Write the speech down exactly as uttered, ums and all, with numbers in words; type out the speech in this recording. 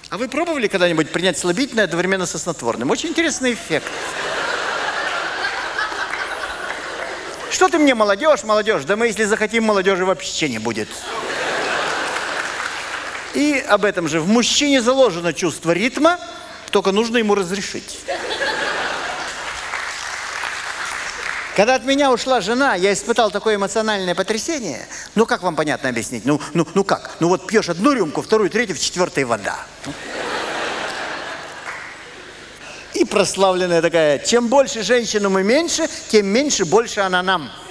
А вы пробовали когда-нибудь принять слабительное одновременно со снотворным? Очень интересный эффект. Что ты мне, молодежь, молодежь? Да мы, если захотим, молодежи вообще не будет. И об этом же. В мужчине заложено чувство ритма, только нужно ему разрешить. Когда от меня ушла жена, я испытал такое эмоциональное потрясение. Ну, как вам понятно объяснить? Ну, ну, ну как? Ну, вот пьешь одну рюмку, вторую, третью, в четвертой вода. И прославленная такая: чем больше женщину мы меньше, тем меньше больше она нам.